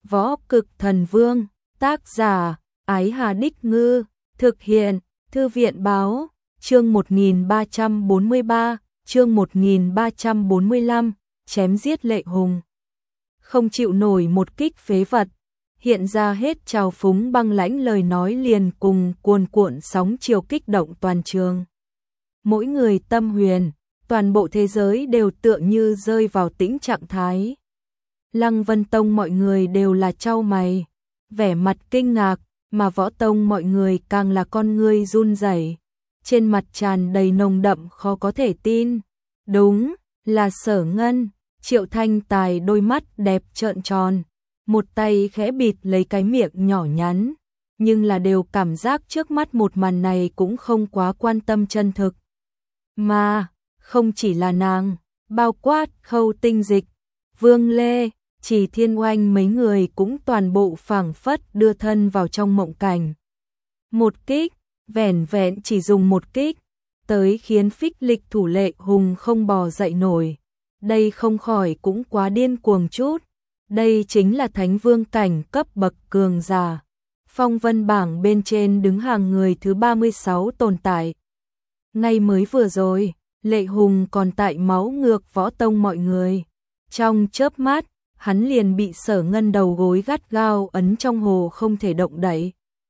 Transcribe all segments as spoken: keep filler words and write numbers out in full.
Võ Cực Thần Vương, tác giả, Ái Hà Đích Ngư, thực hiện, Thư viện Báo, chương một nghìn ba trăm bốn mươi ba, chương một nghìn ba trăm bốn mươi lăm, chém giết Lệ Hùng. Không chịu nổi một kích phế vật, hiện ra hết trào phúng băng lãnh lời nói liền cùng cuồn cuộn sóng chiều kích động toàn trường. Mỗi người tâm huyền, toàn bộ thế giới đều tựa như rơi vào tĩnh trạng thái. Lăng Vân Tông mọi người đều là chau mày, vẻ mặt kinh ngạc, mà Võ Tông mọi người càng là con ngươi run rẩy, trên mặt tràn đầy nồng đậm khó có thể tin. Đúng, là Sở Ngân. Triệu Thanh Tài đôi mắt đẹp trợn tròn, một tay khẽ bịt lấy cái miệng nhỏ nhắn, nhưng là đều cảm giác trước mắt một màn này cũng không quá quan tâm chân thực. Mà, không chỉ là nàng, bao quát Khâu Tinh Dịch, Vương Lê, Chỉ Thiên Oanh mấy người cũng toàn bộ phảng phất đưa thân vào trong mộng cảnh. Một kích, vẻn vẹn chỉ dùng một kích, tới khiến phích lịch thủ Lệ Hùng không bò dậy nổi. Đây không khỏi cũng quá điên cuồng chút. Đây chính là Thánh Vương cảnh cấp bậc cường giả. Phong vân bảng bên trên đứng hàng người thứ ba mươi sáu tồn tại. Ngay mới vừa rồi, Lệ Hùng còn tại máu ngược Võ Tông mọi người. Trong chớp mắt, hắn liền bị Sở Ngân đầu gối gắt gao ấn trong hồ không thể động đậy.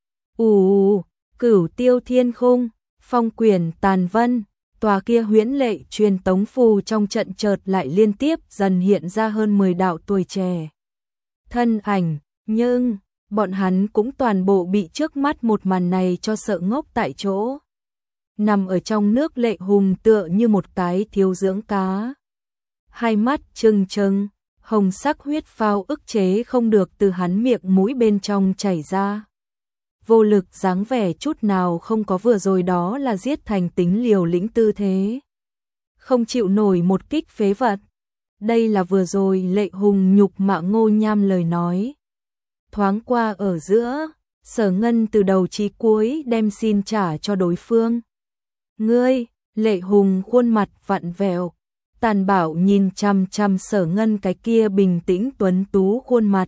Ù, Cửu Tiêu Thiên Khung, Phong Quyển Tàn Vân, tòa kia huyễn lệ truyền tống phù trong trận chợt lại liên tiếp dần hiện ra hơn mười đạo tuổi trẻ thân ảnh, nhưng bọn hắn cũng toàn bộ bị trước mắt một màn này cho sợ ngốc tại chỗ. Nằm ở trong nước Lệ Hùng tựa như một cái thiếu dưỡng cá, hai mắt trừng trừng, hồng sắc huyết phao ức chế không được từ hắn miệng mũi bên trong chảy ra. Vô lực dáng vẻ chút nào không có, vừa rồi đó là giết thành tính liều lĩnh tư thế. Không chịu nổi một kích phế vật. Đây là vừa rồi Lệ Hùng nhục mạ Ngô Nham lời nói. Thoáng qua ở giữa, Sở Ngân từ đầu chí cuối đem xin trả cho đối phương. Ngươi, Lệ Hùng khuôn mặt vặn vẹo, tàn bạo nhìn chăm chăm Sở Ngân cái kia bình tĩnh tuấn tú khuôn mặt.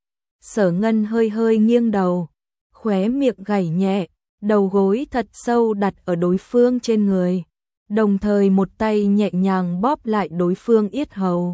Sở Ngân hơi hơi nghiêng đầu, khóe miệng gảy nhẹ, đầu gối thật sâu đặt ở đối phương trên người, đồng thời một tay nhẹ nhàng bóp lại đối phương yết hầu.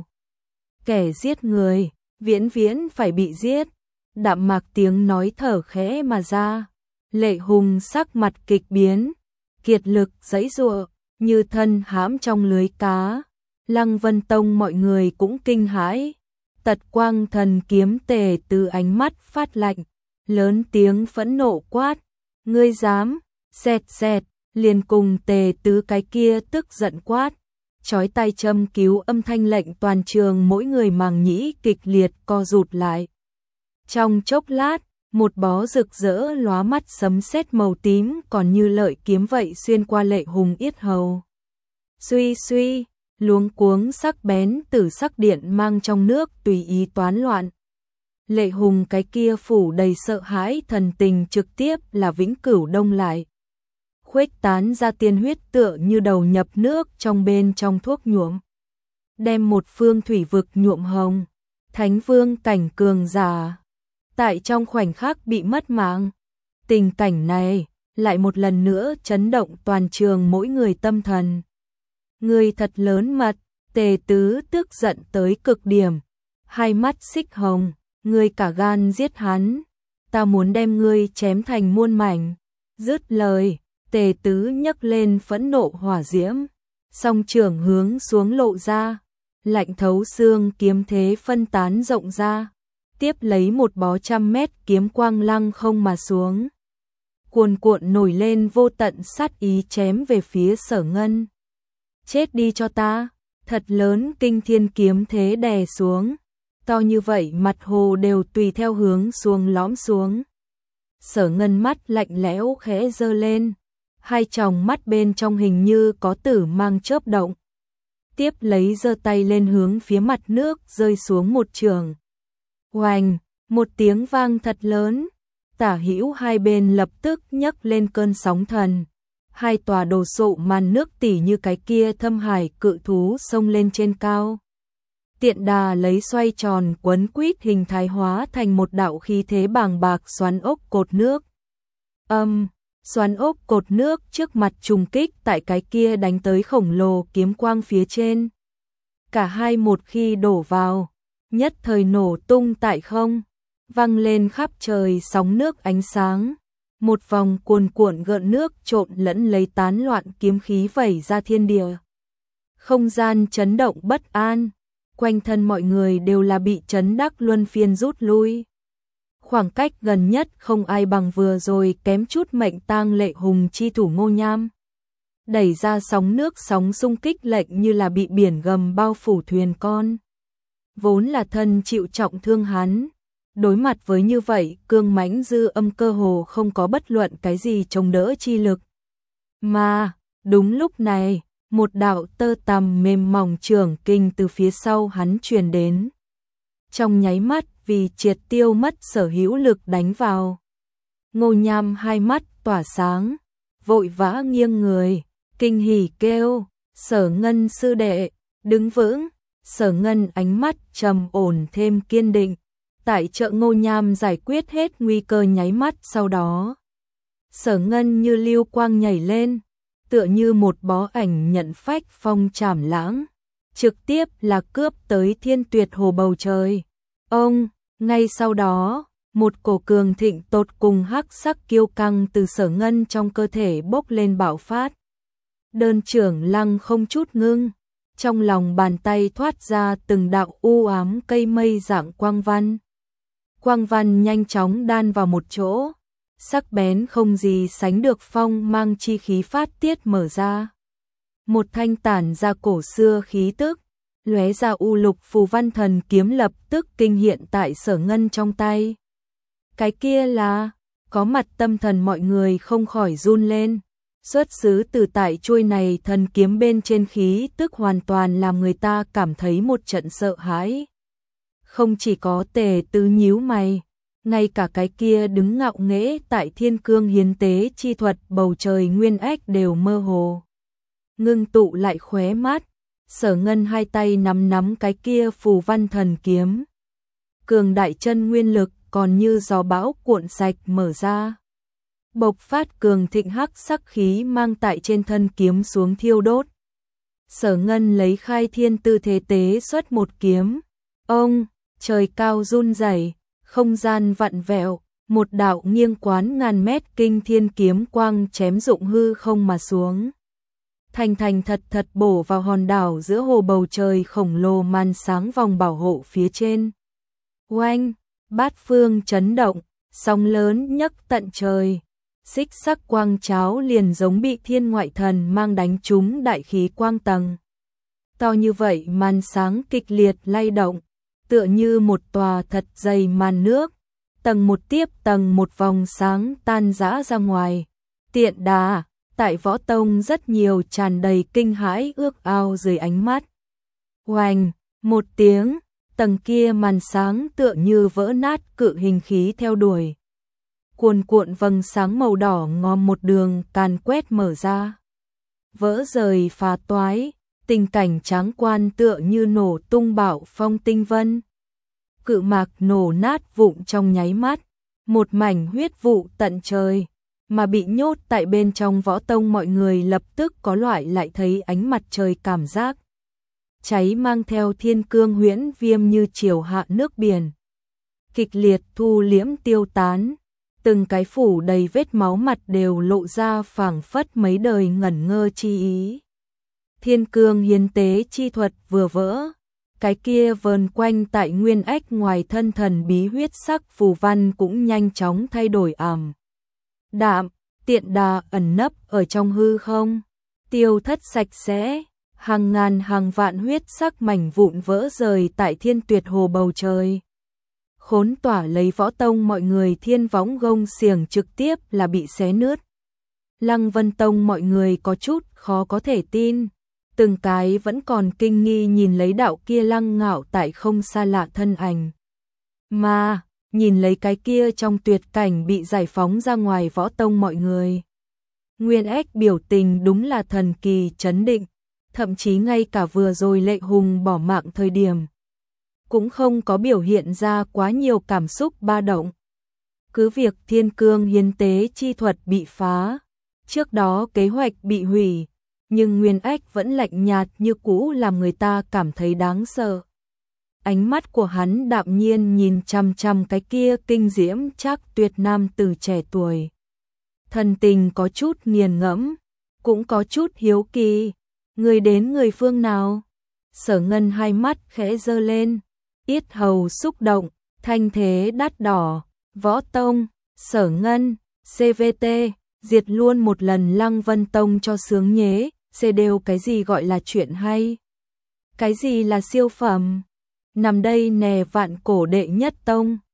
Kẻ giết người, viễn viễn phải bị giết. Đạm mạc tiếng nói thở khẽ mà ra. Lệ Hùng sắc mặt kịch biến, kiệt lực giãy giụa, như thân hãm trong lưới cá. Lăng Vân Tông mọi người cũng kinh hãi. Tật Quang Thần Kiếm Tề từ ánh mắt phát lạnh, lớn tiếng phẫn nộ quát, ngươi dám, xẹt xẹt, liền cùng Tề Tứ cái kia tức giận quát, chói tai châm cứu âm thanh lệnh toàn trường mỗi người màng nhĩ kịch liệt co rụt lại. Trong chốc lát, một bó rực rỡ lóa mắt sấm sét màu tím còn như lợi kiếm vậy xuyên qua Lệ Hùng yết hầu. Suy suy, luống cuống sắc bén tử sắc điện mang trong nước tùy ý toán loạn. Lệ Hùng cái kia phủ đầy sợ hãi thần tình trực tiếp là vĩnh cửu đông lại. Khuếch tán ra tiên huyết tựa như đầu nhập nước trong bên trong thuốc nhuộm. Đem một phương thủy vực nhuộm hồng. Thánh Vương cảnh cường giả. Tại trong khoảnh khắc bị mất mạng. Tình cảnh này lại một lần nữa chấn động toàn trường mỗi người tâm thần. Người thật lớn mật, Tề Tứ tức giận tới cực điểm. Hai mắt xích hồng. Ngươi cả gan giết hắn, ta muốn đem ngươi chém thành muôn mảnh. Dứt lời, Tề Tứ nhấc lên phẫn nộ hỏa diễm, song trưởng hướng xuống lộ ra, lạnh thấu xương kiếm thế phân tán rộng ra, tiếp lấy một bó trăm mét kiếm quang lăng không mà xuống. Cuồn cuộn nổi lên vô tận sát ý chém về phía Sở Ngân. Chết đi cho ta, thật lớn kinh thiên kiếm thế đè xuống. To như vậy mặt hồ đều tùy theo hướng xuống lõm xuống. Sở Ngân mắt lạnh lẽo khẽ giơ lên, hai tròng mắt bên trong hình như có tử mang chớp động. Tiếp lấy giơ tay lên hướng phía mặt nước rơi xuống một trường. Oành, một tiếng vang thật lớn, tả hữu hai bên lập tức nhấc lên cơn sóng thần. Hai tòa đồ sộ màn nước tỉ như cái kia thâm hải cự thú xông lên trên cao. tiện đà lấy xoay tròn quấn quýt hình thái hóa thành một đạo khí thế bàng bạc xoắn ốc cột nước. Âm, xoắn ốc cột nước trước mặt trùng kích tại cái kia đánh tới khổng lồ kiếm quang phía trên. Cả hai một khi đổ vào, nhất thời nổ tung tại không, văng lên khắp trời sóng nước ánh sáng. Một vòng cuồn cuộn gợn nước trộn lẫn lấy tán loạn kiếm khí vẩy ra thiên địa. Không gian chấn động bất an, quanh thân mọi người đều là bị chấn đắc luân phiên rút lui. Khoảng cách gần nhất không ai bằng vừa rồi kém chút mệnh tang lệ hùng chi thủ Ngô Nham. Đẩy ra sóng nước sóng xung kích lệnh như là bị biển gầm bao phủ thuyền con. Vốn là thân chịu trọng thương hắn. Đối mặt với như vậy, cương mãnh dư âm cơ hồ không có bất luận cái gì chống đỡ chi lực. Mà, đúng lúc này, một đạo tơ tằm mềm mỏng trường kinh từ phía sau hắn truyền đến. Trong nháy mắt vì triệt tiêu mất sở hữu lực đánh vào. Ngô Nham hai mắt tỏa sáng, vội vã nghiêng người, kinh hỉ kêu, Sở Ngân sư đệ, đứng vững. Sở Ngân ánh mắt trầm ổn thêm kiên định. Tại chợ Ngô Nham giải quyết hết nguy cơ nháy mắt sau đó. Sở Ngân như lưu quang nhảy lên, tựa như một bó ảnh nhận phách phong trảm lãng, trực tiếp là cướp tới thiên tuyệt hồ bầu trời. Ông, ngay sau đó, một cổ cường thịnh tột cùng hắc sắc kiêu căng từ Sở Ngân trong cơ thể bốc lên bạo phát. Đơn trưởng lăng không chút ngưng, trong lòng bàn tay thoát ra từng đạo u ám cây mây dạng quang văn. Quang văn nhanh chóng đan vào một chỗ, sắc bén không gì sánh được phong mang chi khí phát tiết mở ra. Một thanh tản ra cổ xưa khí tức, lóe ra u lục phù văn thần kiếm lập tức kinh hiện tại Sở Ngân trong tay. Cái kia là, có mặt tâm thần mọi người không khỏi run lên, xuất xứ từ tại chuôi này thần kiếm bên trên khí tức hoàn toàn làm người ta cảm thấy một trận sợ hãi. Không chỉ có Tề Tứ nhíu mày, ngay cả cái kia đứng ngạo nghễ tại thiên cương hiến tế chi thuật bầu trời nguyên ách đều mơ hồ. Ngưng tụ lại khóe mắt, Sở Ngân hai tay nắm nắm cái kia phù văn thần kiếm. Cường đại chân nguyên lực còn như gió bão cuộn sạch mở ra. Bộc phát cường thịnh hắc sắc khí mang tại trên thân kiếm xuống thiêu đốt. Sở Ngân lấy khai thiên tư thế tế xuất một kiếm. Ông, trời cao run rẩy, không gian vặn vẹo, một đạo nghiêng quán ngàn mét kinh thiên kiếm quang chém dụng hư không mà xuống. Thành thành thật thật bổ vào hòn đảo giữa hồ bầu trời khổng lồ màn sáng vòng bảo hộ phía trên. Oanh, bát phương chấn động, sóng lớn nhấc tận trời. Xích sắc quang cháo liền giống bị thiên ngoại thần mang đánh trúng đại khí quang tầng. To như vậy màn sáng kịch liệt lay động, tựa như một tòa thật dày màn nước, tầng một tiếp tầng một vòng sáng tan rã ra ngoài. Tiện đà, tại võ tông rất nhiều tràn đầy kinh hãi ước ao dưới ánh mắt. Oanh, một tiếng, tầng kia màn sáng tựa như vỡ nát cự hình khí theo đuổi. Cuồn cuộn vầng sáng màu đỏ ngòm một đường càn quét mở ra. Vỡ rời phá toái, tình cảnh tráng quan tựa như nổ tung bạo phong tinh vân. Cự mạc nổ nát vụn trong nháy mắt, một mảnh huyết vụ tận trời, mà bị nhốt tại bên trong võ tông mọi người lập tức có loại lại thấy ánh mặt trời cảm giác. Cháy mang theo thiên cương huyễn viêm như chiều hạ nước biển. Kịch liệt thu liễm tiêu tán. Từng cái phủ đầy vết máu mặt đều lộ ra phảng phất mấy đời ngẩn ngơ chi ý. Thiên cương hiến tế chi thuật vừa vỡ, cái kia vờn quanh tại nguyên ách ngoài thân thần bí huyết sắc phù văn cũng nhanh chóng thay đổi ảm đạm, tiện đà ẩn nấp ở trong hư không, tiêu thất sạch sẽ, hàng ngàn hàng vạn huyết sắc mảnh vụn vỡ rời tại thiên tuyệt hồ bầu trời. Khốn tỏa lấy võ tông mọi người thiên võng gông xiềng trực tiếp là bị xé nứt. Lăng Vân Tông mọi người có chút khó có thể tin, từng cái vẫn còn kinh nghi nhìn lấy đạo kia lăng ngạo tại không xa lạ thân ảnh. Mà, nhìn lấy cái kia trong tuyệt cảnh bị giải phóng ra ngoài võ tông mọi người. Nguyên ách biểu tình đúng là thần kỳ chấn định, thậm chí ngay cả vừa rồi Lệ Hùng bỏ mạng thời điểm, cũng không có biểu hiện ra quá nhiều cảm xúc ba động. Cứ việc Thiên Cương hiến tế chi thuật bị phá, trước đó kế hoạch bị hủy, nhưng Nguyên Ách vẫn lạnh nhạt như cũ làm người ta cảm thấy đáng sợ. Ánh mắt của hắn đạm nhiên nhìn chằm chằm cái kia kinh diễm chắc tuyệt nam tử trẻ tuổi. Thần tình có chút nghiền ngẫm, cũng có chút hiếu kỳ. Người đến người phương nào? Sở Ngân hai mắt khẽ giơ lên, yết hầu xúc động, thanh thế đắt đỏ. Võ Tông, Sở Ngân, xê vê tê, diệt luôn một lần Lăng Vân Tông cho sướng nhế, xê đều cái gì gọi là chuyện hay? Cái gì là siêu phẩm? Nằm đây nè vạn cổ đệ nhất tông.